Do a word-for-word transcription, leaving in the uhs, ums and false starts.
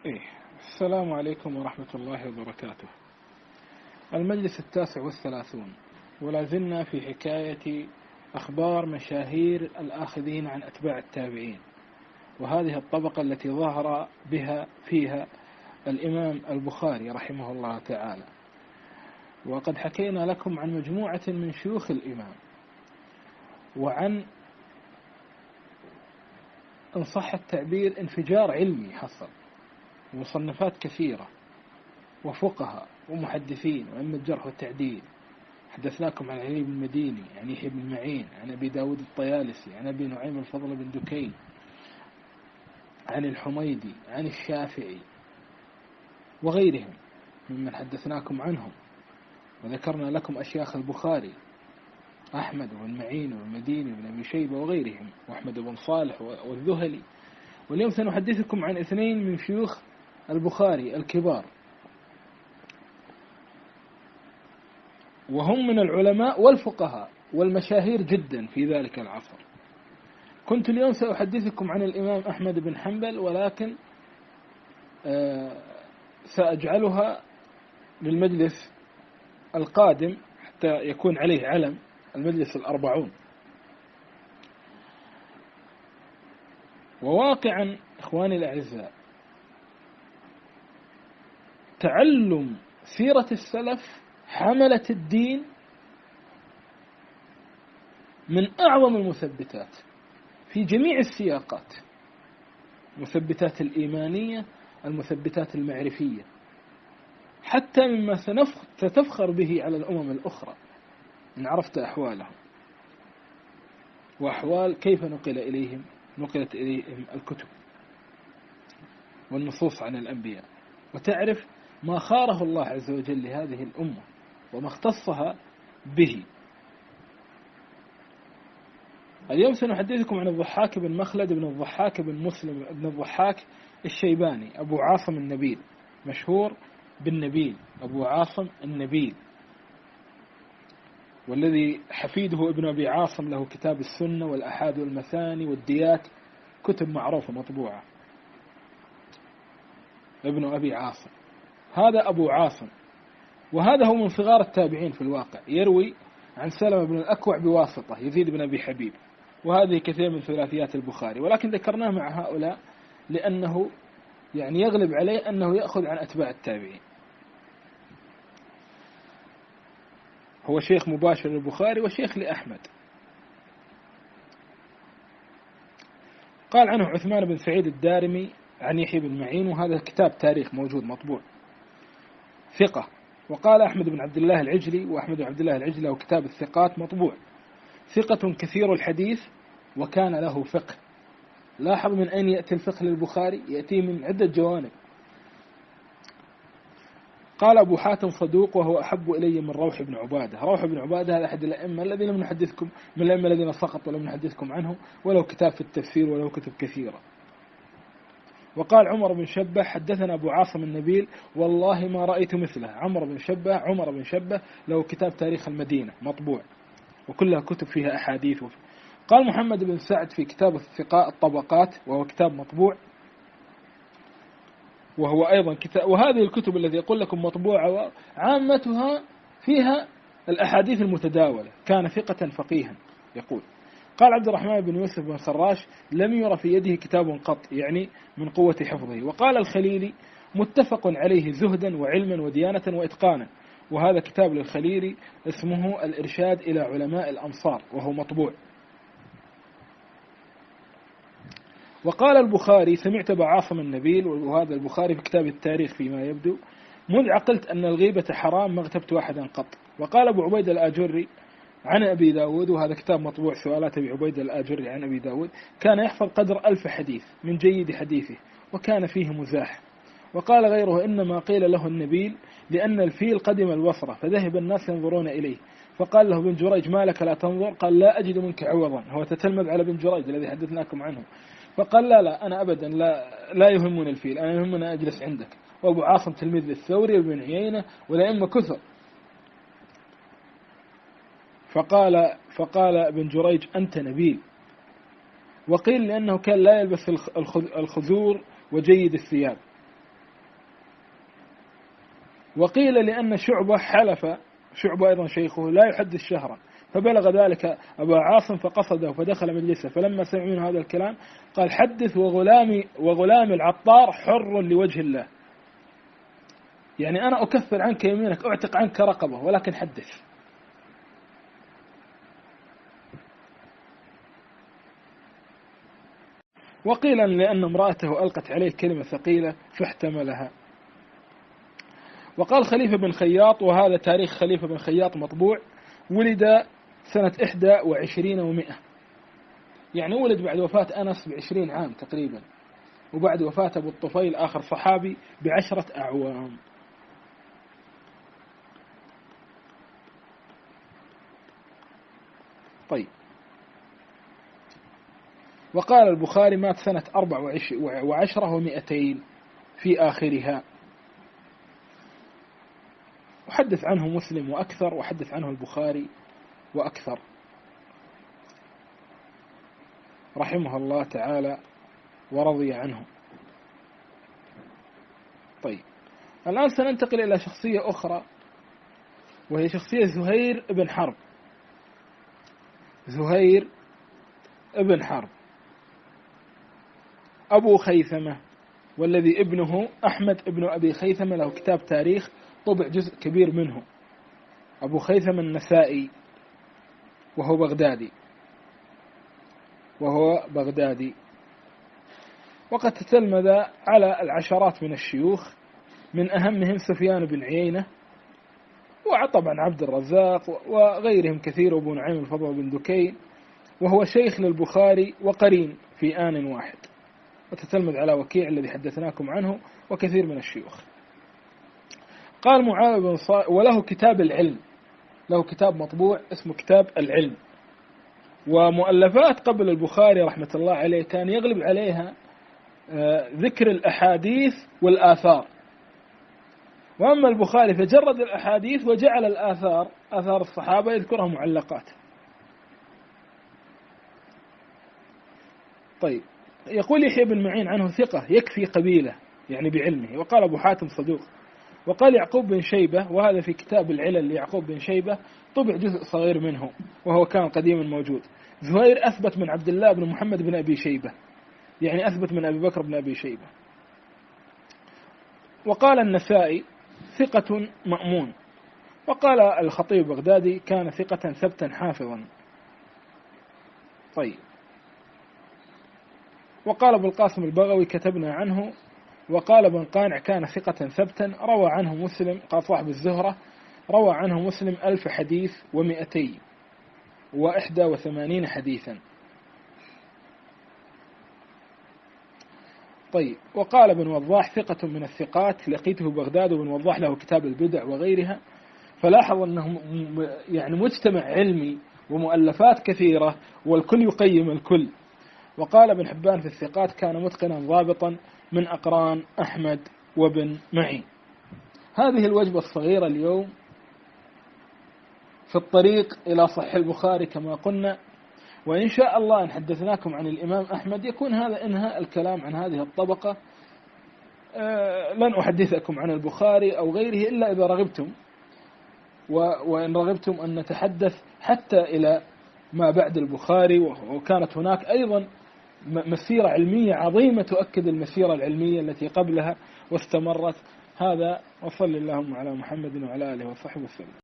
إيه. السلام عليكم ورحمة الله وبركاته. المجلس التاسع والثلاثون، ولا زلنا في حكاية أخبار مشاهير الآخذين عن أتباع التابعين، وهذه الطبقة التي ظهر بها فيها الإمام البخاري رحمه الله تعالى. وقد حكينا لكم عن مجموعة من شيوخ الإمام، وعن إن صح التعبير انفجار علمي حصل، ومصنفات كثيرة وفقهاء ومحدثين وأئمة الجرح والتعديل. حدثناكم عن علي بن المديني، عن يحيى بن معين، عن أبي داود الطيالسي، عن أبي نعيم الفضل بن دكين، عن الحميدي، عن الشافعي وغيرهم ممن حدثناكم عنهم. وذكرنا لكم أشياخ البخاري أحمد بن معين والمديني بن أبي شيبة وغيرهم، وأحمد بن صالح والذهلي. واليوم سنحدثكم عن اثنين من شيوخ البخاري الكبار، وهم من العلماء والفقهاء والمشاهير جدا في ذلك العصر. كنت اليوم سأحدثكم عن الإمام أحمد بن حنبل، ولكن سأجعلها للمجلس القادم حتى يكون عليه علم، المجلس الأربعون. وواقعا إخواني الأعزاء، تعلم سيرة السلف حملة الدين من أعظم المثبتات في جميع السياقات، المثبتات الإيمانية، المثبتات المعرفية، حتى مما ستفخر به على الأمم الأخرى إن عرفت أحوالهم وأحوال كيف نقل إليهم نقلت إليهم الكتب والنصوص عن الأنبياء، وتعرف ما خاره الله عز وجل لهذه الأمة وما اختصها به. اليوم سنحدثكم عن الضحاك بن مخلد بن الضحاك بن مسلم بن الضحاك الشيباني، أبو عاصم النبيل، مشهور بالنبيل، أبو عاصم النبيل، والذي حفيده ابن أبي عاصم له كتاب السنة والأحاد والمثاني والديات، كتب معروفة مطبوعة. ابن أبي عاصم هذا أبو عاصم، وهذا هو من صغار التابعين في الواقع، يروي عن سلمة بن الأكوع بواسطة يزيد بن أبي حبيب، وهذه كثير من ثلاثيات البخاري، ولكن ذكرناه مع هؤلاء لأنه يعني يغلب عليه أنه يأخذ عن أتباع التابعين. هو شيخ مباشر للبخاري وشيخ لأحمد. قال عنه عثمان بن سعيد الدارمي عن يحيى بن معين، وهذا كتاب تاريخ موجود مطبوع، ثقة. وقال أحمد بن عبد الله العجلي، وأحمد بن عبد الله العجلي له كتاب الثقات مطبوع، ثقة كثير الحديث وكان له فقه. لاحظ من أين يأتي الفقه للبخاري، يأتي من عدة جوانب. قال أبو حاتم صدوق وهو أحب إلي من روح بن عبادة. روح بن عبادة هذا أحد الأئمة الذين لم نحدثكم من الأئمة الذين سقطوا ولم نحدثكم عنه، ولو كتاب في التفسير ولو كتب كثيرة. وقال عمر بن شبه حدثنا أبو عاصم النبيل والله ما رأيت مثله. عمر بن شبه عمر بن شبه له كتاب تاريخ المدينة مطبوع، وكلها كتب فيها أحاديث. قال محمد بن سعد في كتاب الثقاء الطبقات، وهو كتاب مطبوع، وهو أيضا كتاب. وهذه الكتب التي يقول لكم مطبوعة عامتها فيها الأحاديث المتداولة. كان ثقة فقيها يقول. قال عبد الرحمن بن يوسف بن خراش لم يرى في يده كتاب قط، يعني من قوة حفظه. وقال الخليلي متفق عليه زهدا وعلما وديانة وإتقانا، وهذا كتاب للخليلي اسمه الإرشاد إلى علماء الأمصار، وهو مطبوع. وقال البخاري سمعت أبا عاصم النبيل، وهذا البخاري في كتاب التاريخ فيما يبدو، منذ عقلت أن الغيبة حرام ما اغتبت واحدا قط. وقال أبو عبيد الآجري عن أبي داود، وهذا كتاب مطبوع سؤالات أبي عبيد الآجري عن أبي داود، كان يحفظ قدر ألف حديث من جيد حديثه، وكان فيه مزاح. وقال غيره إنما قيل له النبيل لأن الفيل قدم البصرة فذهب الناس ينظرون إليه، فقال له بن جريج ما لك لا تنظر؟ قال لا أجد منك عوضا. هو تتلمذ على بن جريج الذي حدثناكم عنه، فقال لا لا أنا أبدا لا, لا يهمني الفيل، أنا يهمنا أجلس عندك. وأبو عاصم تلميذ للثوري وابن عيينة والأئمة كثر. فقال فقال ابن جريج أنت نبيل. وقيل لأنه كان لا يلبس الخذور وجيد الثياب، وقيل لأن شعبة حلف، شعبة أيضا شيخه، لا يحدث شهرا، فبلغ ذلك أبا عاصم فقصده فدخل مجلسه، فلما سمع منه هذا الكلام قال حدث وغلامي وغلام العطار حر لوجه الله، يعني أنا أكفر عنك يمينك، أعتق عنك رقبة، ولكن حدث. وقيل لأن امرأته ألقت عليه كلمة ثقيلة فاحتملها. وقال خليفة بن خياط، وهذا تاريخ خليفة بن خياط مطبوع، ولد سنة إحدى وعشرين ومئة، يعني ولد بعد وفاة أنس بعشرين عام تقريبا، وبعد وفاة أبو الطفيل آخر صحابي بعشرة أعوام. طيب. وقال البخاري مات سنة أربع وعشرة ومئتين في آخرها، وحدث عنه مسلم وأكثر، وحدث عنه البخاري وأكثر رحمه الله تعالى ورضي عنه. طيب، الآن سننتقل إلى شخصية أخرى، وهي شخصية زهير بن حرب. زهير بن حرب أبو خيثمة، والذي ابنه أحمد ابن أبي خيثمة له كتاب تاريخ طبع جزء كبير منه، أبو خيثمة النسائي، وهو بغدادي وهو بغدادي وقد تتلمذ على العشرات من الشيوخ، من أهمهم سفيان بن عيينة، وطبعا عبد الرزاق وغيرهم كثير، وابو نعيم الفضل بن دكين، وهو شيخ للبخاري وقرين في آن واحد، وتتلمذ على وكيع الذي حدثناكم عنه وكثير من الشيوخ. قال معاوية بن صالح، وله كتاب العلم، له كتاب مطبوع اسمه كتاب العلم، ومؤلفات قبل البخاري رحمة الله عليه كان يغلب عليها ذكر الأحاديث والآثار، وأما البخاري فجرد الأحاديث وجعل الآثار، آثار الصحابة يذكرها معلقات. طيب، يقول يحيى بن معين عنه ثقة يكفي قبيلة، يعني بعلمه. وقال أبو حاتم صدوق. وقال يعقوب بن شيبة، وهذا في كتاب العلل ليعقوب بن شيبة طبع جزء صغير منه، وهو كان قديما موجود. زهير أثبت من عبد الله بن محمد بن أبي شيبة، يعني أثبت من أبي بكر بن أبي شيبة. وقال النسائي ثقة مأمون. وقال الخطيب بغدادي كان ثقة ثبتا حافظا. طيب. وقال أبو القاسم البغوي كتبنا عنه. وقال ابن قانع كان ثقة ثبتا، روى عنه مسلم، قال صاحب الزهرة روى عنه مسلم ألف حديث ومئتي وإحدى وثمانين حديثا. طيب. وقال ابن وضاح ثقة من الثقات، لقيته بغداد، وابن وضاح له كتاب البدع وغيرها، فلاحظ أنه يعني مجتمع علمي ومؤلفات كثيرة والكل يقيم الكل. وقال ابن حبان في الثقات كان متقنا ضابطا من أقران أحمد وابن معين. هذه الوجبة الصغيرة اليوم في الطريق إلى صحيح البخاري كما قلنا، وإن شاء الله إن حدثناكم عن الإمام أحمد يكون هذا إنهاء الكلام عن هذه الطبقة. أه لن أحدثكم عن البخاري أو غيره إلا إذا رغبتم، وإن رغبتم أن نتحدث حتى إلى ما بعد البخاري، وكانت هناك أيضا مسيرة علمية عظيمة تؤكد المسيرة العلمية التي قبلها واستمرت. هذا، وصلى اللهم على محمد وعلى آله وصحبه وسلم.